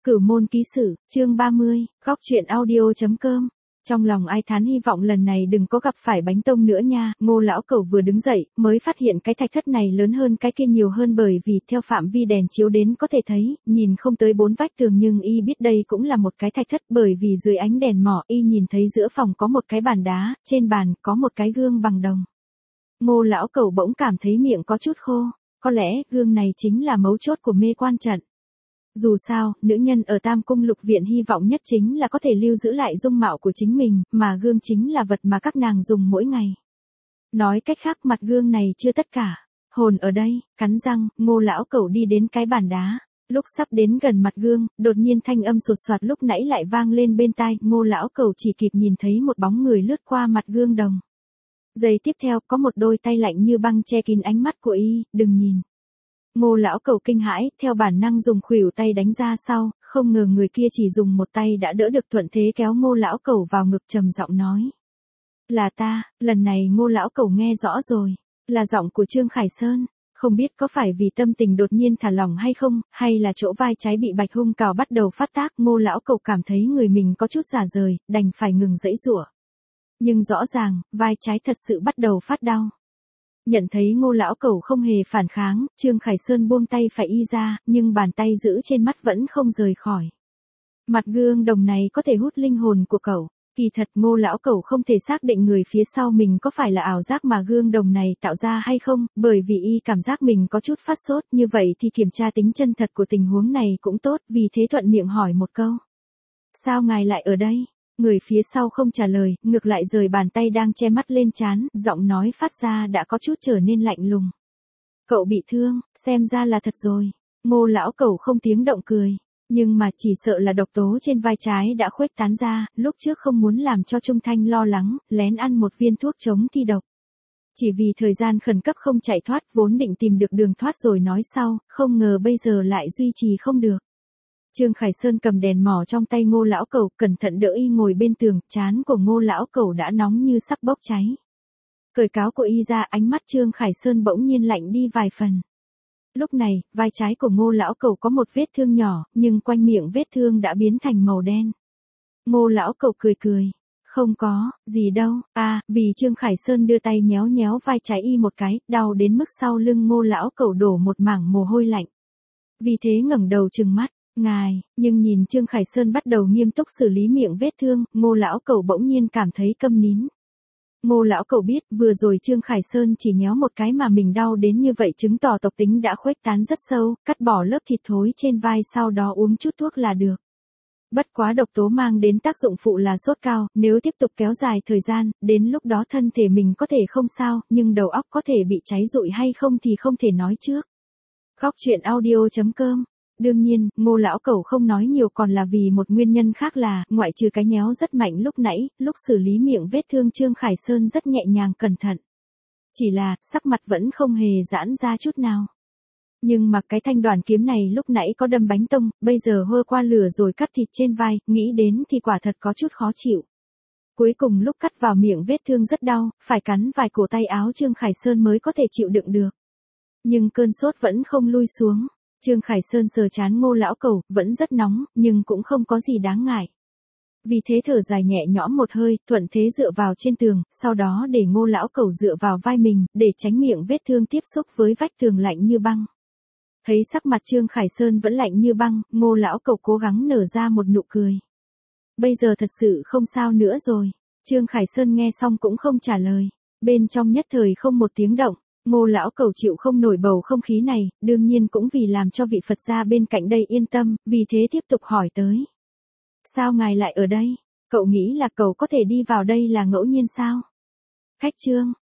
Cửu môn ký sử, chương 30, góc truyện audio.com. Trong lòng ai thán hy vọng lần này đừng có gặp phải bánh tông nữa nha. Ngô lão cẩu vừa đứng dậy, mới phát hiện cái thạch thất này lớn hơn cái kia nhiều hơn, bởi vì theo phạm vi đèn chiếu đến có thể thấy, nhìn không tới 4 vách tường, nhưng y biết đây cũng là một cái thạch thất, bởi vì dưới ánh đèn mỏ y nhìn thấy giữa phòng có một cái bàn đá, trên bàn có một cái gương bằng đồng. Ngô lão cẩu bỗng cảm thấy miệng có chút khô, có lẽ gương này chính là mấu chốt của mê quan trận. Dù sao, nữ nhân ở Tam Cung Lục Viện hy vọng nhất chính là có thể lưu giữ lại dung mạo của chính mình, mà gương chính là vật mà các nàng dùng mỗi ngày. Nói cách khác, mặt gương này chưa tất cả. Hồn ở đây, cắn răng, Ngô lão cẩu đi đến cái bàn đá. Lúc sắp đến gần mặt gương, đột nhiên thanh âm sột soạt lúc nãy lại vang lên bên tai. Ngô lão cẩu chỉ kịp nhìn thấy một bóng người lướt qua mặt gương đồng. Giây tiếp theo, có một đôi tay lạnh như băng che kín ánh mắt của y. Đừng nhìn. Ngô lão cẩu kinh hãi, theo bản năng dùng khuỷu tay đánh ra sau, không ngờ người kia chỉ dùng một tay đã đỡ được, thuận thế kéo Ngô lão cẩu vào ngực, trầm giọng nói: "Là ta." Lần này Ngô lão cẩu nghe rõ rồi, là giọng của Trương Khải Sơn. Không biết có phải vì tâm tình đột nhiên thả lỏng hay không, hay là chỗ vai trái bị bạch hung cào bắt đầu phát tác, Ngô lão cẩu cảm thấy người mình có chút rả rời, đành phải ngừng giãy giụa. Nhưng rõ ràng, vai trái thật sự bắt đầu phát đau. Nhận thấy Ngô lão cẩu không hề phản kháng, Trương Khải Sơn buông tay phải y ra, nhưng bàn tay giữ trên mắt vẫn không rời khỏi. Mặt gương đồng này có thể hút linh hồn của cậu. Kỳ thật Ngô lão cẩu không thể xác định người phía sau mình có phải là ảo giác mà gương đồng này tạo ra hay không, bởi vì y cảm giác mình có chút phát sốt, như vậy thì kiểm tra tính chân thật của tình huống này cũng tốt, vì thế thuận miệng hỏi một câu: "Sao ngài lại ở đây?" Người phía sau không trả lời, ngược lại rời bàn tay đang che mắt lên trán, giọng nói phát ra đã có chút trở nên lạnh lùng. "Cậu bị thương, xem ra là thật rồi." Ngô lão cẩu không tiếng động cười, nhưng mà chỉ sợ là độc tố trên vai trái đã khuếch tán ra, lúc trước không muốn làm cho Trung Thanh lo lắng, lén ăn một viên thuốc chống thi độc. Chỉ vì thời gian khẩn cấp không chạy thoát, vốn định tìm được đường thoát rồi nói sau, không ngờ bây giờ lại duy trì không được. Trương Khải Sơn cầm đèn mỏ trong tay Ngô lão cẩu, cẩn thận đỡ y ngồi bên tường, trán của Ngô lão cẩu đã nóng như sắp bốc cháy. Cởi cáo của y ra, ánh mắt Trương Khải Sơn bỗng nhiên lạnh đi vài phần. Lúc này, vai trái của Ngô lão cẩu có một vết thương nhỏ, nhưng quanh miệng vết thương đã biến thành màu đen. Ngô lão cẩu cười cười: "Không có gì đâu." Vì Trương Khải Sơn đưa tay nhéo nhéo vai trái y một cái, đau đến mức sau lưng Ngô lão cẩu đổ một mảng mồ hôi lạnh. Vì thế ngẩng đầu trừng mắt: "Ngài." Nhưng nhìn Trương Khải Sơn bắt đầu nghiêm túc xử lý miệng vết thương, Ngô lão cẩu bỗng nhiên cảm thấy câm nín. Ngô lão cẩu biết, vừa rồi Trương Khải Sơn chỉ nhéo một cái mà mình đau đến như vậy, chứng tỏ độc tính đã khuếch tán rất sâu, cắt bỏ lớp thịt thối trên vai, sau đó uống chút thuốc là được. Bất quá độc tố mang đến tác dụng phụ là sốt cao, nếu tiếp tục kéo dài thời gian, đến lúc đó thân thể mình có thể không sao, nhưng đầu óc có thể bị cháy rụi hay không thì không thể nói trước. Góc truyện audio.com. Đương nhiên, Ngô lão cẩu không nói nhiều còn là vì một nguyên nhân khác, là, ngoại trừ cái nhéo rất mạnh lúc nãy, lúc xử lý miệng vết thương Trương Khải Sơn rất nhẹ nhàng cẩn thận. Chỉ là, sắc mặt vẫn không hề giãn ra chút nào. Nhưng mà cái thanh đoàn kiếm này lúc nãy có đâm bánh tông, bây giờ hơ qua lửa rồi cắt thịt trên vai, nghĩ đến thì quả thật có chút khó chịu. Cuối cùng lúc cắt vào miệng vết thương rất đau, phải cắn vài cổ tay áo Trương Khải Sơn mới có thể chịu đựng được. Nhưng cơn sốt vẫn không lui xuống. Trương Khải Sơn sờ trán Ngô lão cẩu, vẫn rất nóng, nhưng cũng không có gì đáng ngại. Vì thế thở dài nhẹ nhõm một hơi, thuận thế dựa vào trên tường, sau đó để Ngô lão cẩu dựa vào vai mình, để tránh miệng vết thương tiếp xúc với vách tường lạnh như băng. Thấy sắc mặt Trương Khải Sơn vẫn lạnh như băng, Ngô lão cẩu cố gắng nở ra một nụ cười. Bây giờ thật sự không sao nữa rồi. Trương Khải Sơn nghe xong cũng không trả lời. Bên trong nhất thời không một tiếng động. Ngô lão cẩu chịu không nổi bầu không khí này, đương nhiên cũng vì làm cho vị Phật gia bên cạnh đây yên tâm, vì thế tiếp tục hỏi tới: "Sao ngài lại ở đây? Cậu nghĩ là cậu có thể đi vào đây là ngẫu nhiên sao?" "Khách Trương."